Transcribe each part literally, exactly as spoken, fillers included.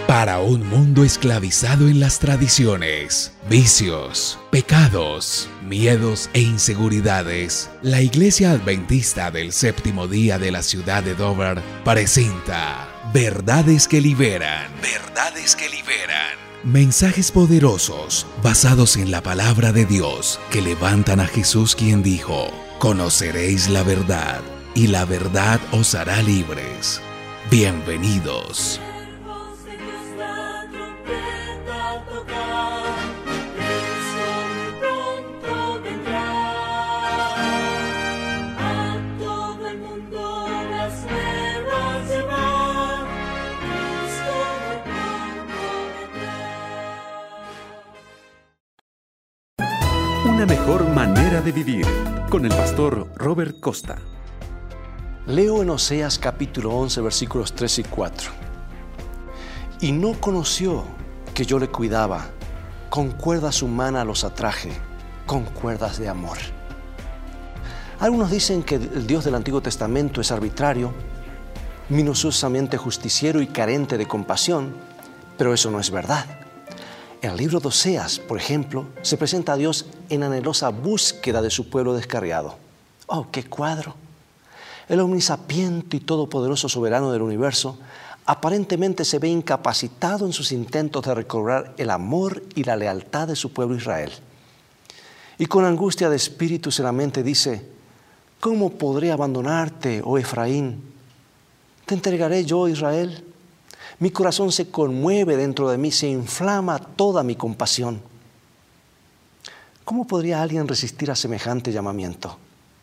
Para un mundo esclavizado en las tradiciones, vicios, pecados, miedos e inseguridades, la Iglesia Adventista del Séptimo Día de la ciudad de Dover presenta Verdades que Liberan. Verdades que Liberan. Mensajes poderosos basados en la palabra de Dios que levantan a Jesús, quien dijo: conoceréis la verdad y la verdad os hará libres. Bienvenidos. Una mejor manera de vivir, con el pastor Robert Costa. Leo en Oseas capítulo once, versículos tres y cuatro. Y no conoció que yo le cuidaba, con cuerdas humanas los atraje, con cuerdas de amor. Algunos dicen que el Dios del Antiguo Testamento es arbitrario, minuciosamente justiciero y carente de compasión, pero eso no es verdad. En el libro de Oseas, por ejemplo, se presenta a Dios en anhelosa búsqueda de su pueblo descarriado. ¡Oh, qué cuadro! El omnisapiente y todopoderoso soberano del universo aparentemente se ve incapacitado en sus intentos de recobrar el amor y la lealtad de su pueblo Israel. Y con angustia de espíritus en la mente dice: ¿cómo podré abandonarte, oh Efraín? ¿Te entregaré yo, Israel? Mi corazón se conmueve dentro de mí, se inflama toda mi compasión. ¿Cómo podría alguien resistir a semejante llamamiento?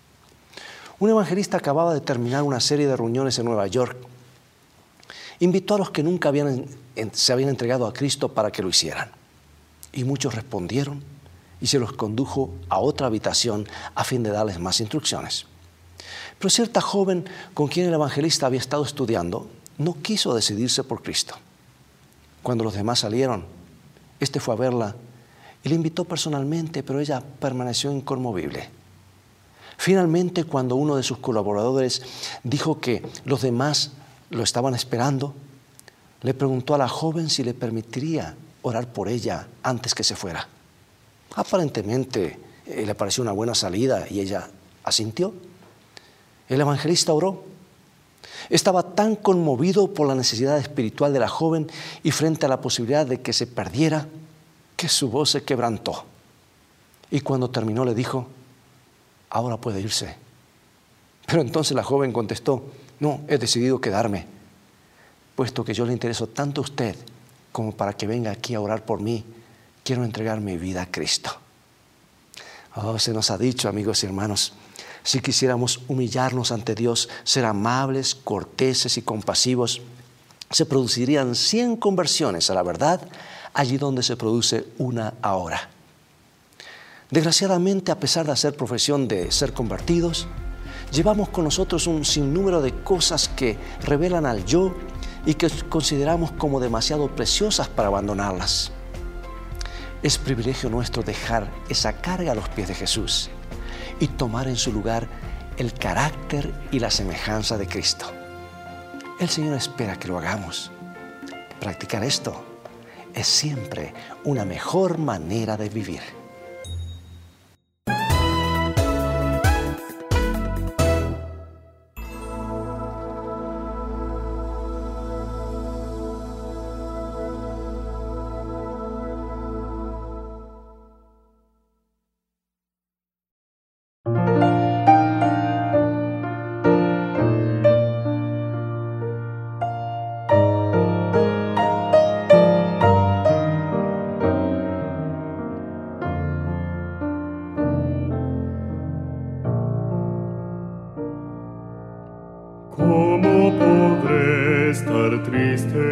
Un evangelista acababa de terminar una serie de reuniones en Nueva York. Invitó a los que nunca habían, se habían entregado a Cristo para que lo hicieran. Y muchos respondieron y se los condujo a otra habitación a fin de darles más instrucciones. Pero cierta joven con quien el evangelista había estado estudiando no quiso decidirse por Cristo. Cuando los demás salieron, este fue a verla y la invitó personalmente, pero ella permaneció inconmovible. Finalmente, cuando uno de sus colaboradores dijo que los demás lo estaban esperando, le preguntó a la joven si le permitiría orar por ella antes que se fuera. Aparentemente eh, le pareció una buena salida y ella asintió. El evangelista oró. Estaba tan conmovido por la necesidad espiritual de la joven y frente a la posibilidad de que se perdiera, que su voz se quebrantó. Y cuando terminó le dijo: ahora puede irse. Pero entonces la joven contestó: no, he decidido quedarme, puesto que yo le intereso tanto a usted como para que venga aquí a orar por mí. Quiero entregar mi vida a Cristo. Oh, se nos ha dicho, amigos y hermanos, si quisiéramos humillarnos ante Dios, ser amables, corteses y compasivos, se producirían cien conversiones a la verdad allí donde se produce una ahora. Desgraciadamente, a pesar de hacer profesión de ser convertidos, llevamos con nosotros un sinnúmero de cosas que revelan al yo y que consideramos como demasiado preciosas para abandonarlas. Es privilegio nuestro dejar esa carga a los pies de Jesús y tomar en su lugar el carácter y la semejanza de Cristo. El Señor espera que lo hagamos. Practicar esto es siempre una mejor manera de vivir. ¿Cómo podré estar triste?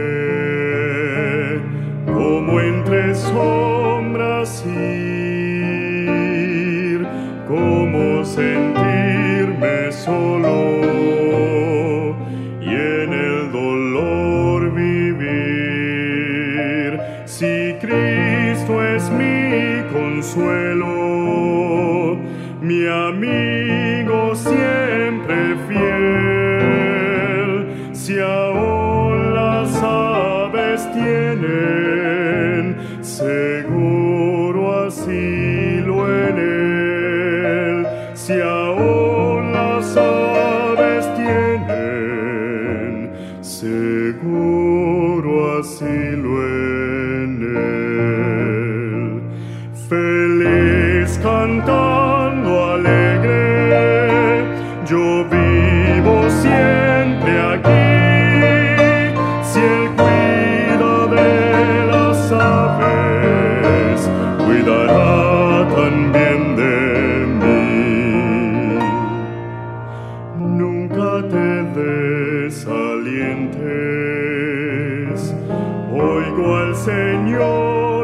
¿Cómo entre sombras ir? ¿Cómo sentirme solo y en el dolor vivir? Si Cristo es mi consuelo, mi amigo siempre fiel, si aún las aves tienen seguro asilo en él. Si aún las aves tienen seguro asilo en él. Feliz cantando alegre, yo vivo siempre aquí. Si él cuida de las aves, cuidará también de mí. Nunca te desalientes, oigo al Señor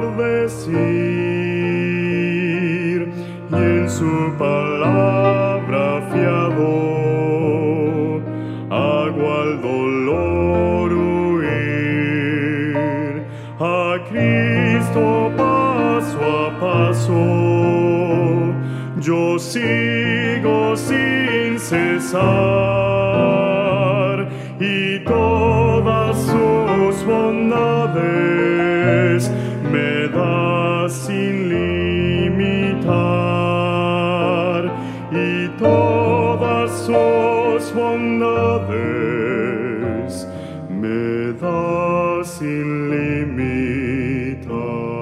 decir, y en su palabra fiado hago al dolor huir. A Cristo paso a paso yo sigo sin cesar, y todas sus bondades me da sin limitar, y todas sus bondades me da sin limitar.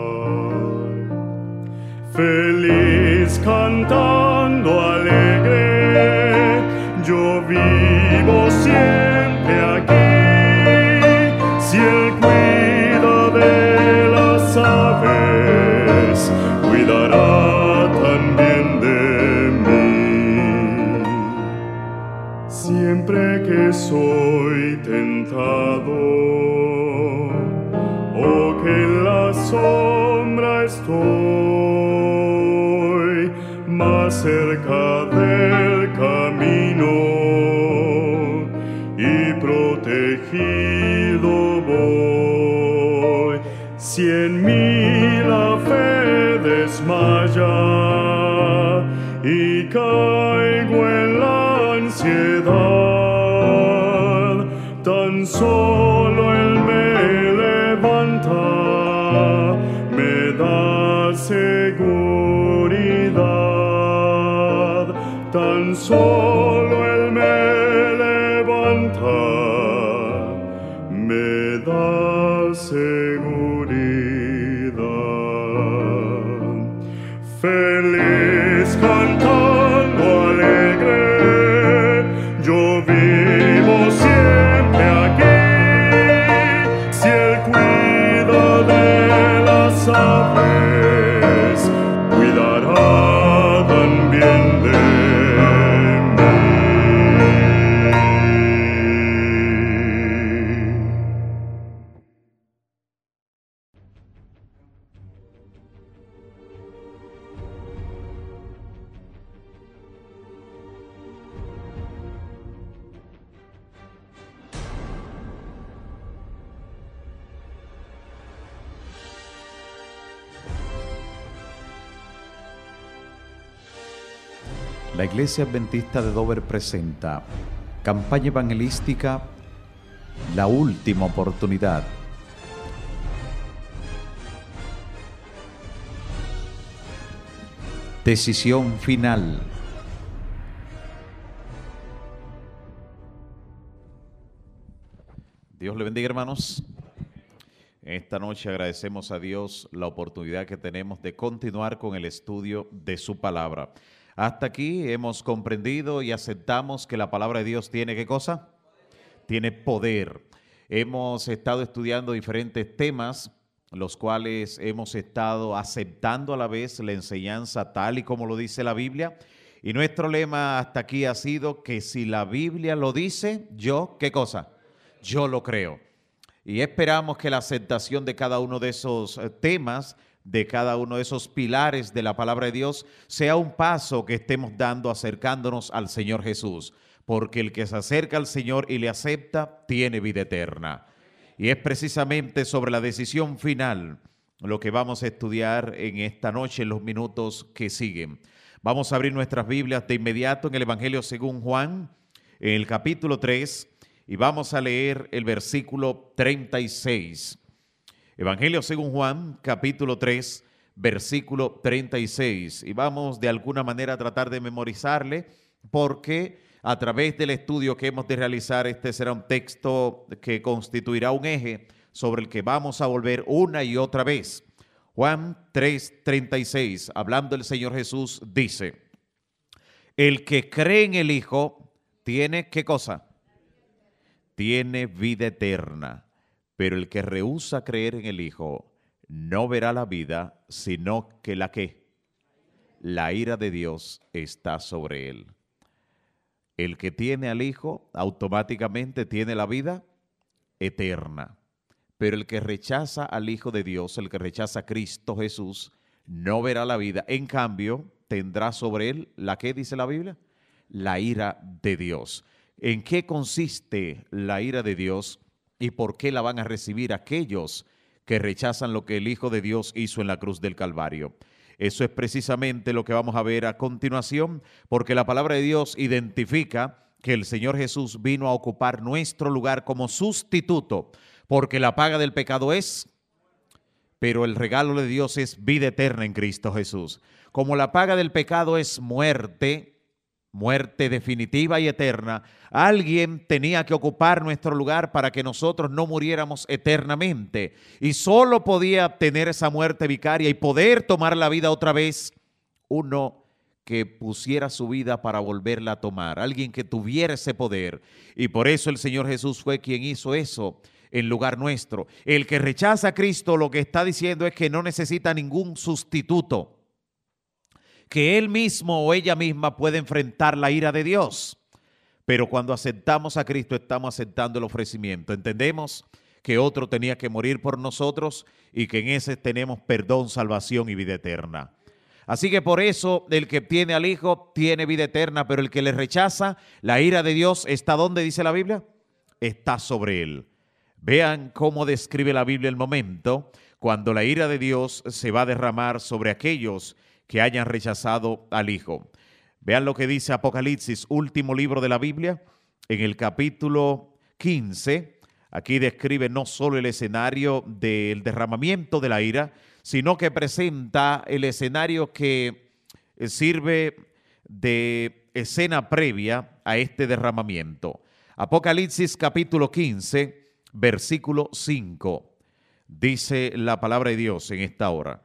Feliz cantando alegre, yo vivo siempre aquí. Si él cuida de las aves, cuidará también de mí. Siempre que soy tentado, o que en la sombra estoy, más cerca del camino y protegido voy. Si en mí la fe desmaya y caigo en la ansiedad, tan solo él me levanta, me da seguridad. Tan solo él me levanta, me da seguridad. Feliz cantando alegre, yo vivo siempre aquí. Si él cuida de las aves, cuidará también de La Iglesia Adventista de Dover presenta campaña evangelística La Última Oportunidad. Decisión final. Dios le bendiga, hermanos. Esta noche agradecemos a Dios la oportunidad que tenemos de continuar con el estudio de su palabra. Hasta aquí hemos comprendido y aceptamos que la palabra de Dios tiene ¿qué cosa? Tiene poder. Hemos estado estudiando diferentes temas, los cuales hemos estado aceptando a la vez la enseñanza tal y como lo dice la Biblia. Y nuestro lema hasta aquí ha sido que si la Biblia lo dice, yo, ¿qué cosa? Yo lo creo. Y esperamos que la aceptación de cada uno de esos temas, de cada uno de esos pilares de la palabra de Dios, sea un paso que estemos dando acercándonos al Señor Jesús, porque el que se acerca al Señor y le acepta, tiene vida eterna. Y es precisamente sobre la decisión final lo que vamos a estudiar en esta noche, en los minutos que siguen. Vamos a abrir nuestras Biblias de inmediato en el Evangelio según Juan, en el capítulo tres, y vamos a leer el versículo treinta y seis. Evangelio según Juan, capítulo tres, versículo treinta y seis. Y vamos de alguna manera a tratar de memorizarle, porque a través del estudio que hemos de realizar, este será un texto que constituirá un eje sobre el que vamos a volver una y otra vez. Juan tres, treinta y seis, hablando el Señor Jesús, dice: el que cree en el Hijo tiene, ¿qué cosa? Tiene vida eterna, pero el que rehúsa creer en el Hijo no verá la vida, sino que la que la ira de Dios está sobre él. El que tiene al Hijo automáticamente tiene la vida eterna, pero el que rechaza al Hijo de Dios, el que rechaza a Cristo Jesús, no verá la vida. En cambio, tendrá sobre él, ¿la qué dice la Biblia? La ira de Dios. ¿En qué consiste la ira de Dios y por qué la van a recibir aquellos que rechazan lo que el Hijo de Dios hizo en la cruz del Calvario? Eso es precisamente lo que vamos a ver a continuación, porque la palabra de Dios identifica que el Señor Jesús vino a ocupar nuestro lugar como sustituto, porque la paga del pecado es, pero el regalo de Dios es vida eterna en Cristo Jesús. Como la paga del pecado es muerte, muerte definitiva y eterna, alguien tenía que ocupar nuestro lugar para que nosotros no muriéramos eternamente. Y solo podía obtener esa muerte vicaria y poder tomar la vida otra vez uno que pusiera su vida para volverla a tomar, alguien que tuviera ese poder. Y por eso el Señor Jesús fue quien hizo eso en lugar nuestro. El que rechaza a Cristo lo que está diciendo es que no necesita ningún sustituto, que él mismo o ella misma puede enfrentar la ira de Dios. Pero cuando aceptamos a Cristo estamos aceptando el ofrecimiento. Entendemos que otro tenía que morir por nosotros y que en ese tenemos perdón, salvación y vida eterna. Así que por eso el que tiene al Hijo tiene vida eterna, pero el que le rechaza, la ira de Dios está ¿dónde dice la Biblia? Está sobre él. Vean cómo describe la Biblia el momento cuando la ira de Dios se va a derramar sobre aquellos que hayan rechazado al Hijo. Vean lo que dice Apocalipsis, último libro de la Biblia, en el capítulo quince. Aquí describe no solo el escenario del derramamiento de la ira, sino que presenta el escenario que sirve de escena previa a este derramamiento. Apocalipsis capítulo quince, versículo cinco. Dice la palabra de Dios en esta hora: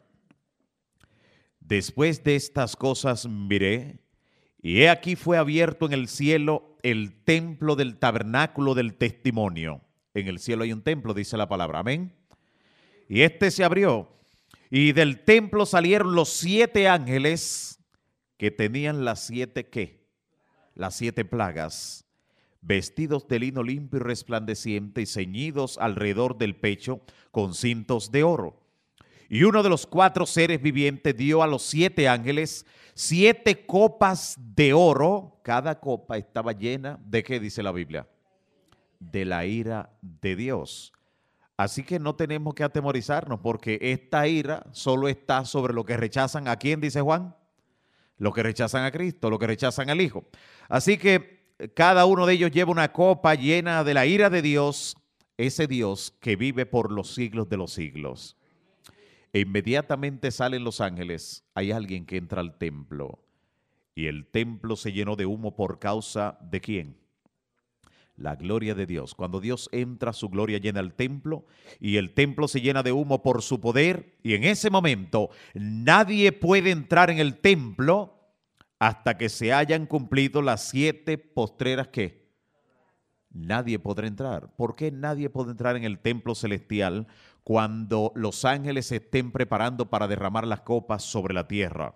después de estas cosas miré, y he aquí fue abierto en el cielo el templo del tabernáculo del testimonio. En el cielo hay un templo, dice la palabra, amén. Y este se abrió, y del templo salieron los siete ángeles que tenían las siete, ¿qué? Las siete plagas, vestidos de lino limpio y resplandeciente y ceñidos alrededor del pecho con cintos de oro. Y uno de los cuatro seres vivientes dio a los siete ángeles siete copas de oro. Cada copa estaba llena de ¿qué dice la Biblia? De la ira de Dios. Así que no tenemos que atemorizarnos, porque esta ira solo está sobre los que rechazan ¿a quién dice Juan? Los que rechazan a Cristo, los que rechazan al Hijo. Así que cada uno de ellos lleva una copa llena de la ira de Dios, ese Dios que vive por los siglos de los siglos. E inmediatamente salen los ángeles, hay alguien que entra al templo, y el templo se llenó de humo por causa ¿de quién? La gloria de Dios. Cuando Dios entra, su gloria llena el templo, y el templo se llena de humo por su poder, y en ese momento nadie puede entrar en el templo hasta que se hayan cumplido las siete postreras ¿qué? Nadie podrá entrar. ¿Por qué nadie puede entrar en el templo celestial cuando los ángeles se estén preparando para derramar las copas sobre la tierra?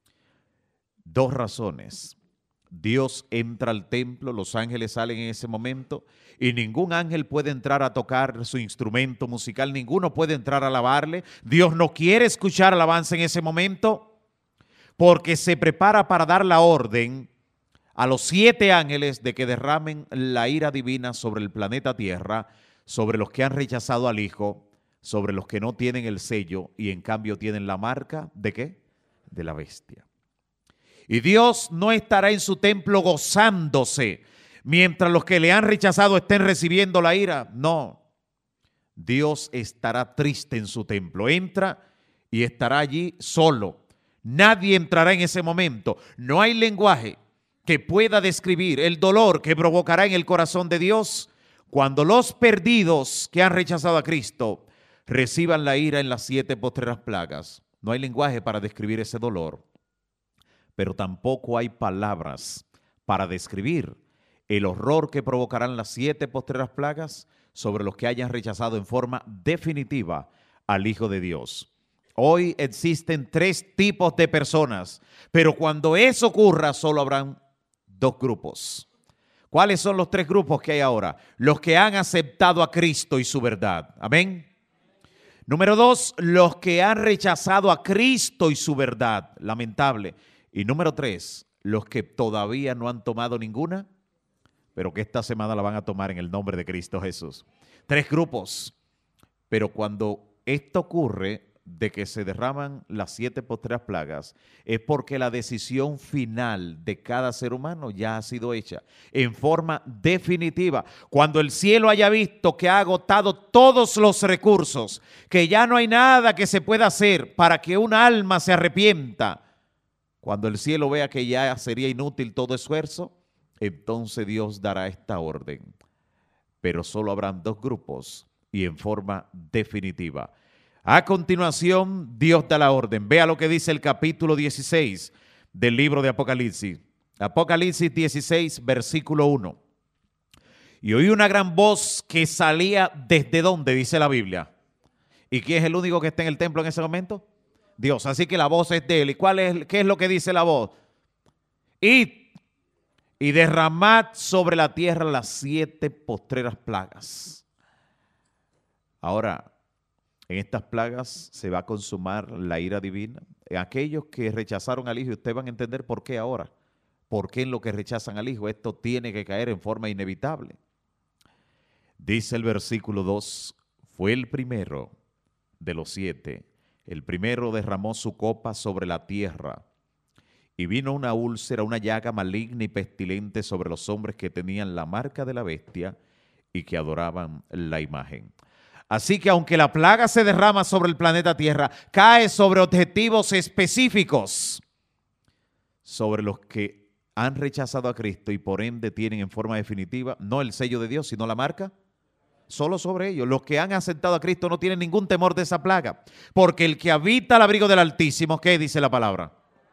Dos razones. Dios entra al templo, los ángeles salen en ese momento y ningún ángel puede entrar a tocar su instrumento musical, ninguno puede entrar a alabarle. Dios no quiere escuchar alabanza en ese momento porque se prepara para dar la orden a los siete ángeles de que derramen la ira divina sobre el planeta Tierra, sobre los que han rechazado al Hijo, sobre los que no tienen el sello y en cambio tienen la marca ¿de qué? De la bestia. Y Dios no estará en su templo gozándose mientras los que le han rechazado estén recibiendo la ira. No. Dios estará triste en su templo. Entra y estará allí solo. Nadie entrará en ese momento. No hay lenguaje que pueda describir el dolor que provocará en el corazón de Dios cuando los perdidos que han rechazado a Cristo reciban la ira en las siete postreras plagas. No hay lenguaje para describir ese dolor, pero tampoco hay palabras para describir el horror que provocarán las siete postreras plagas sobre los que hayan rechazado en forma definitiva al Hijo de Dios. Hoy existen tres tipos de personas, pero cuando eso ocurra solo habrán dos grupos. ¿Cuáles son los tres grupos que hay ahora? Los que han aceptado a Cristo y su verdad. Amén. Número dos, los que han rechazado a Cristo y su verdad. Lamentable. Y número tres, los que todavía no han tomado ninguna, pero que esta semana la van a tomar en el nombre de Cristo Jesús. Tres grupos. Pero cuando esto ocurre, de que se derraman las siete postreras plagas, es porque la decisión final de cada ser humano ya ha sido hecha en forma definitiva. Cuando el cielo haya visto que ha agotado todos los recursos, que ya no hay nada que se pueda hacer para que un alma se arrepienta, cuando el cielo vea que ya sería inútil todo esfuerzo, entonces Dios dará esta orden. Pero solo habrán dos grupos y en forma definitiva. A continuación, Dios da la orden. Vea lo que dice el capítulo dieciséis del libro de Apocalipsis. Apocalipsis dieciséis, versículo uno. Y oí una gran voz que salía desde donde, dice la Biblia. ¿Y quién es el único que está en el templo en ese momento? Dios. Así que la voz es de él. ¿Y cuál es, qué es lo que dice la voz? Id y derramad sobre la tierra las siete postreras plagas. Ahora, en estas plagas se va a consumar la ira divina. En aquellos que rechazaron al Hijo, ustedes van a entender por qué ahora. ¿Por qué en lo que rechazan al Hijo esto tiene que caer en forma inevitable? Dice el versículo dos, fue el primero de los siete. El primero derramó su copa sobre la tierra y vino una úlcera, una llaga maligna y pestilente sobre los hombres que tenían la marca de la bestia y que adoraban la imagen. Así que aunque la plaga se derrama sobre el planeta Tierra, cae sobre objetivos específicos, sobre los que han rechazado a Cristo y por ende tienen en forma definitiva, no el sello de Dios, sino la marca, solo sobre ellos. Los que han aceptado a Cristo no tienen ningún temor de esa plaga, porque el que habita al abrigo del Altísimo, ¿qué dice la palabra?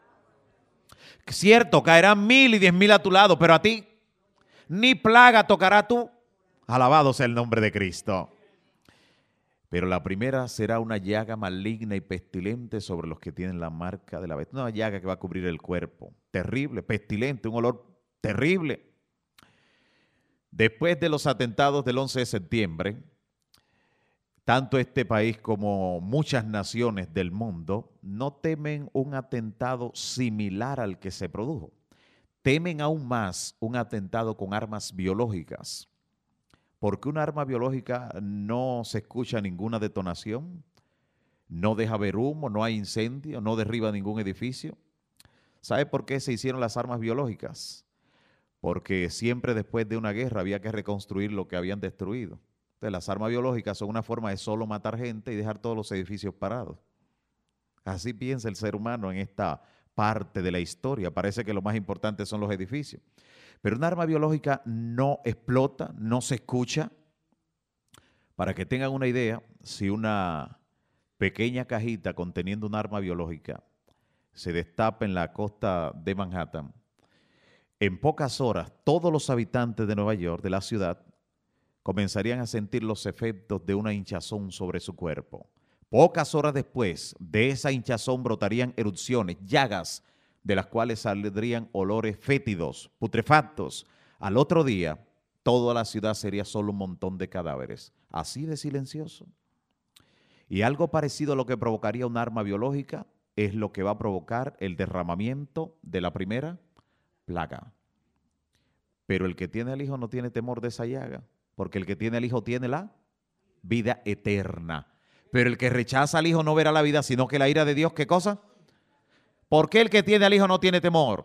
Cierto, caerán mil y diez mil a tu lado, pero a ti ni plaga tocará tú. Alabado sea el nombre de Cristo. Pero la primera será una llaga maligna y pestilente sobre los que tienen la marca de la bestia. Una llaga que va a cubrir el cuerpo. Terrible, pestilente, un olor terrible. Después de los atentados del once de septiembre, tanto este país como muchas naciones del mundo no temen un atentado similar al que se produjo. Temen aún más un atentado con armas biológicas. Porque un arma biológica no se escucha ninguna detonación, no deja ver humo, no hay incendio, no derriba ningún edificio. ¿Sabe por qué se hicieron las armas biológicas? Porque siempre después de una guerra había que reconstruir lo que habían destruido. Entonces, las armas biológicas son una forma de solo matar gente y dejar todos los edificios parados. Así piensa el ser humano en esta parte de la historia. Parece que lo más importante son los edificios. Pero un arma biológica no explota, no se escucha. Para que tengan una idea, si una pequeña cajita conteniendo un arma biológica se destapa en la costa de Manhattan, en pocas horas todos los habitantes de Nueva York, de la ciudad, comenzarían a sentir los efectos de una hinchazón sobre su cuerpo. Pocas horas después de esa hinchazón brotarían erupciones, llagas, de las cuales saldrían olores fétidos, putrefactos. Al otro día, toda la ciudad sería solo un montón de cadáveres, así de silencioso. Y algo parecido a lo que provocaría un arma biológica es lo que va a provocar el derramamiento de la primera plaga. Pero el que tiene al Hijo no tiene temor de esa llaga, porque el que tiene al Hijo tiene la vida eterna. Pero el que rechaza al Hijo no verá la vida, sino que la ira de Dios, ¿qué cosa? ¿Por qué el que tiene al Hijo no tiene temor?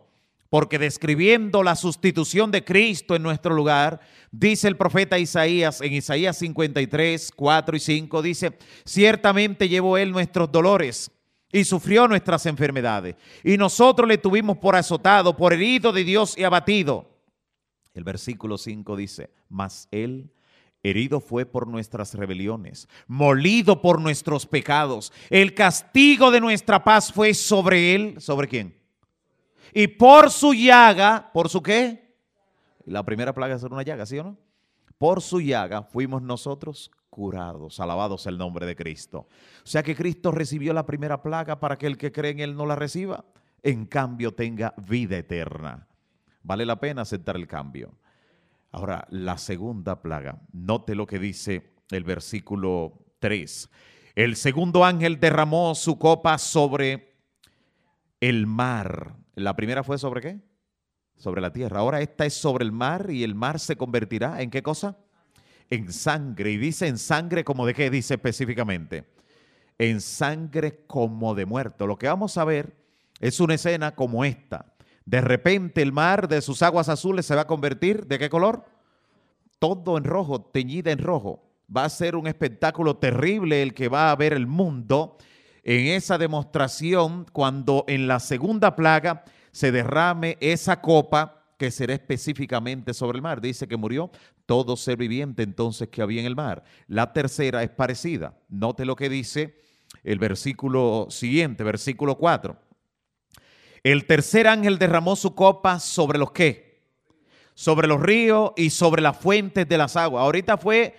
Porque describiendo la sustitución de Cristo en nuestro lugar, dice el profeta Isaías en Isaías cincuenta y tres, cuatro y cinco, dice, ciertamente llevó él nuestros dolores y sufrió nuestras enfermedades. Y nosotros le tuvimos por azotado, por herido de Dios y abatido. El versículo cinco dice, mas él herido fue por nuestras rebeliones, molido por nuestros pecados. El castigo de nuestra paz fue sobre él. ¿Sobre quién? Y por su llaga, ¿por su qué? La primera plaga es una llaga, ¿sí o no? Por su llaga fuimos nosotros curados, alabados el nombre de Cristo. O sea que Cristo recibió la primera plaga para que el que cree en Él no la reciba, en cambio tenga vida eterna. Vale la pena aceptar el cambio. Ahora, la segunda plaga, note lo que dice el versículo tres. El segundo ángel derramó su copa sobre el mar. La primera fue ¿sobre qué? Sobre la tierra. Ahora esta es sobre el mar y el mar se convertirá ¿en qué cosa? En sangre. Y dice en sangre como de qué dice específicamente. En sangre como de muerto. Lo que vamos a ver es una escena como esta. De repente el mar de sus aguas azules se va a convertir ¿de qué color? Todo en rojo, teñida en rojo. Va a ser un espectáculo terrible el que va a ver el mundo en esa demostración cuando en la segunda plaga se derrame esa copa que será específicamente sobre el mar. Dice que murió todo ser viviente entonces que había en el mar. La tercera es parecida. Note lo que dice el versículo siguiente, versículo cuatro. El tercer ángel derramó su copa sobre los ¿qué? Sobre los ríos y sobre las fuentes de las aguas. Ahorita fue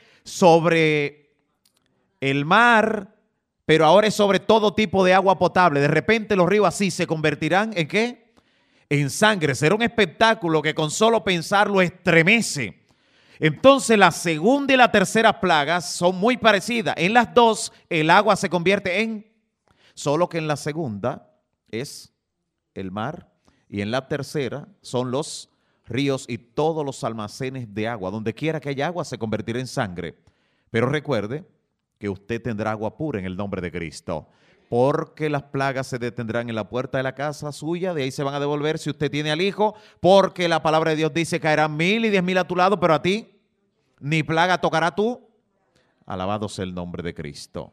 sobre el mar, pero ahora es sobre todo tipo de agua potable. De repente los ríos así se convertirán ¿en qué? En sangre. Será un espectáculo que con solo pensarlo estremece. Entonces la segunda y la tercera plagas son muy parecidas. En las dos el agua se convierte en, solo que en la segunda es el mar y en la tercera son los ríos y todos los almacenes de agua. Donde quiera que haya agua se convertirá en sangre. Pero recuerde que usted tendrá agua pura en el nombre de Cristo, porque las plagas se detendrán en la puerta de la casa suya, de ahí se van a devolver si usted tiene al Hijo, porque la palabra de Dios dice, caerán mil y diez mil a tu lado, pero a ti ni plaga tocará tú. Alabado sea el nombre de Cristo.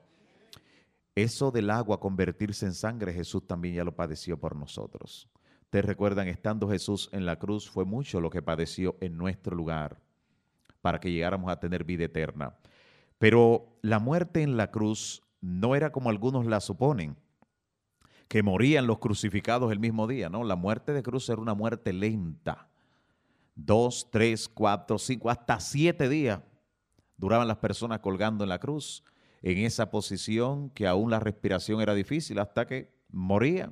Eso del agua convertirse en sangre, Jesús también ya lo padeció por nosotros. Ustedes recuerdan, estando Jesús en la cruz, fue mucho lo que padeció en nuestro lugar, para que llegáramos a tener vida eterna. Pero la muerte en la cruz no era como algunos la suponen, que morían los crucificados el mismo día, ¿no? La muerte de cruz era una muerte lenta. Dos, tres, cuatro, cinco, hasta siete días duraban las personas colgando en la cruz, en esa posición que aún la respiración era difícil hasta que morían.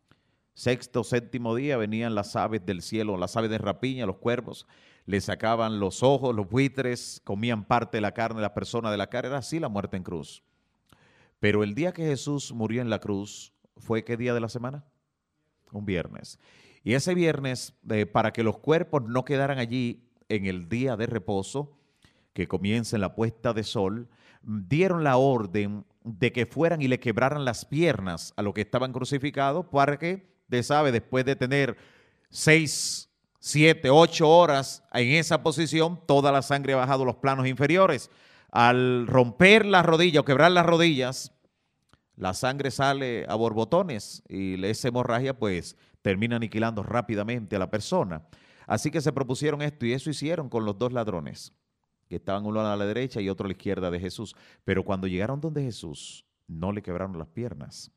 Sexto, séptimo día venían las aves del cielo, las aves de rapiña, los cuervos, le sacaban los ojos, los buitres, comían parte de la carne de las personas de la carne. Era así la muerte en cruz. Pero el día que Jesús murió en la cruz, ¿fue qué día de la semana? Un viernes. Y ese viernes, eh, para que los cuerpos no quedaran allí en el día de reposo, que comienza en la puesta de sol, dieron la orden de que fueran y le quebraran las piernas a los que estaban crucificados para que, de sabe, después de tener seis, siete, ocho horas en esa posición, toda la sangre ha bajado a los planos inferiores. Al romper las rodillas o quebrar las rodillas, la sangre sale a borbotones y esa hemorragia pues termina aniquilando rápidamente a la persona. Así que se propusieron esto y eso hicieron con los dos ladrones, que estaban uno a la derecha y otro a la izquierda de Jesús. Pero cuando llegaron donde Jesús, no le quebraron las piernas,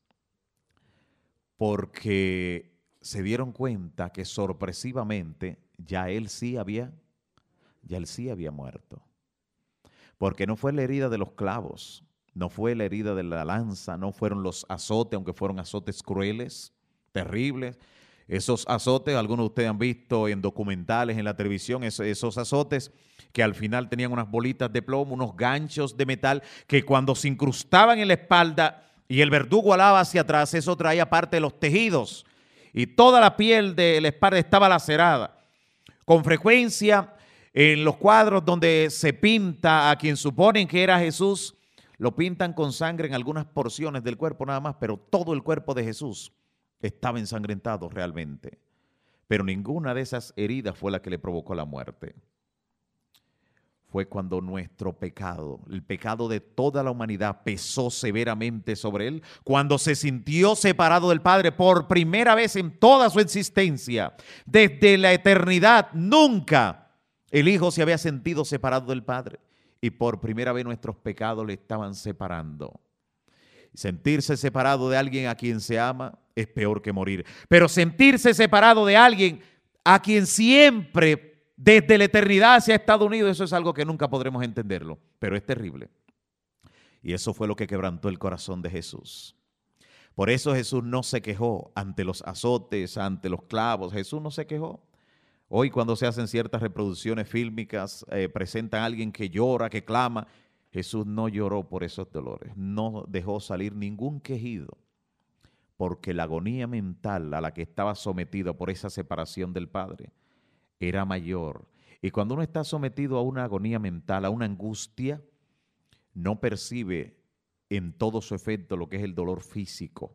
porque se dieron cuenta que sorpresivamente ya él sí había, ya él sí había muerto. Porque no fue la herida de los clavos, no fue la herida de la lanza, no fueron los azotes, aunque fueron azotes crueles, terribles. Esos azotes, algunos de ustedes han visto en documentales, en la televisión, esos, esos azotes que al final tenían unas bolitas de plomo, unos ganchos de metal, que cuando se incrustaban en la espalda y el verdugo alaba hacia atrás, eso traía parte de los tejidos y toda la piel de la espalda estaba lacerada. Con frecuencia, en los cuadros donde se pinta a quien suponen que era Jesús, lo pintan con sangre en algunas porciones del cuerpo nada más, pero todo el cuerpo de Jesús estaba ensangrentado realmente. pero ninguna de esas heridas fue la que le provocó la muerte. Fue cuando nuestro pecado, el pecado de toda la humanidad, pesó severamente sobre él, cuando se sintió separado del Padre por primera vez en toda su existencia. Desde la eternidad, nunca el Hijo se había sentido separado del Padre, y por primera vez nuestros pecados le estaban separando. Sentirse separado de alguien a quien se ama es peor que morir, pero sentirse separado de alguien a quien siempre desde la eternidad se ha estado unido, eso es algo que nunca podremos entenderlo, pero es terrible. Y eso fue lo que quebrantó el corazón de Jesús. Por eso Jesús no se quejó ante los azotes, ante los clavos. Jesús no se quejó. Hoy cuando se hacen ciertas reproducciones fílmicas, eh, presentan a alguien que llora, que clama. Jesús no lloró por esos dolores, no dejó salir ningún quejido, porque la agonía mental a la que estaba sometido por esa separación del Padre era mayor. Y cuando uno está sometido a una agonía mental, a una angustia, no percibe en todo su efecto lo que es el dolor físico.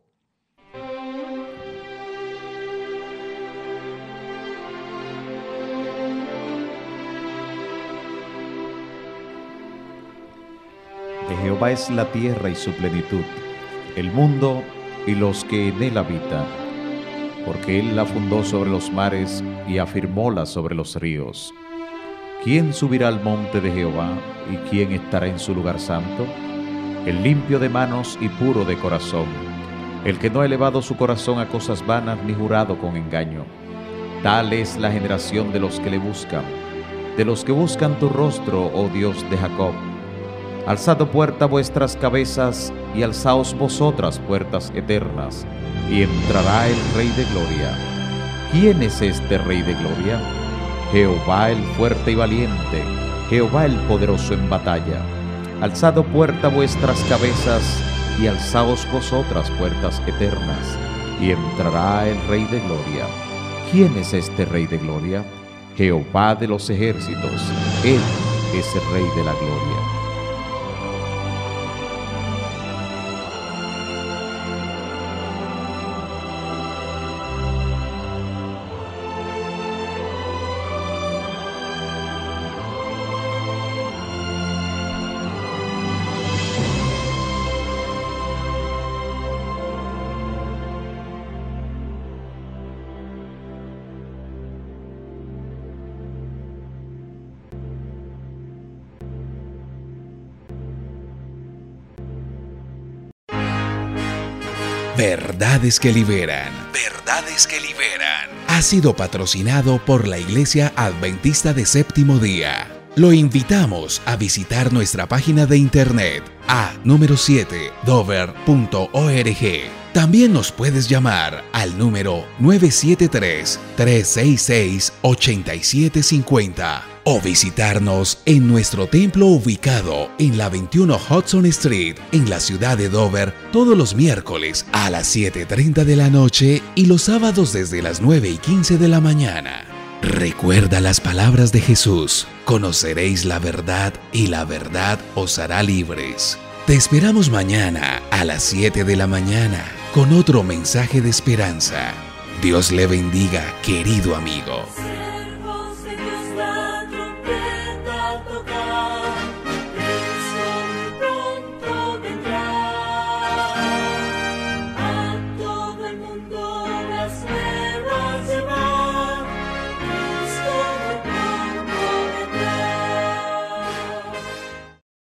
De Jehová es la tierra y su plenitud, el mundo y los que en él habitan. Porque él la fundó sobre los mares y afirmóla sobre los ríos. ¿Quién subirá al monte de Jehová y quién estará en su lugar santo? El limpio de manos y puro de corazón, el que no ha elevado su corazón a cosas vanas ni jurado con engaño. Tal es la generación de los que le buscan, de los que buscan tu rostro, oh Dios de Jacob. Alzad puerta vuestras cabezas y alzaos vosotras puertas eternas, y entrará el Rey de Gloria. ¿Quién es este Rey de Gloria? Jehová el fuerte y valiente, Jehová el poderoso en batalla. Alzad puerta vuestras cabezas y alzaos vosotras puertas eternas, y entrará el Rey de Gloria. ¿Quién es este Rey de Gloria? Jehová de los ejércitos, Él es el Rey de la Gloria. Verdades que liberan. Verdades que liberan. Ha sido patrocinado por la Iglesia Adventista de Séptimo Día. Lo invitamos a visitar nuestra página de internet a número siete dover punto org. También nos puedes llamar al número nueve siete tres, tres seis seis, ocho siete cinco cero o visitarnos en nuestro templo ubicado en la veintiuno Hudson Street en la ciudad de Dover todos los miércoles a las siete y treinta de la noche y los sábados desde las nueve y quince de la mañana. Recuerda las palabras de Jesús: conoceréis la verdad y la verdad os hará libres. Te esperamos mañana a las siete de la mañana con otro mensaje de esperanza. Dios le bendiga, querido amigo.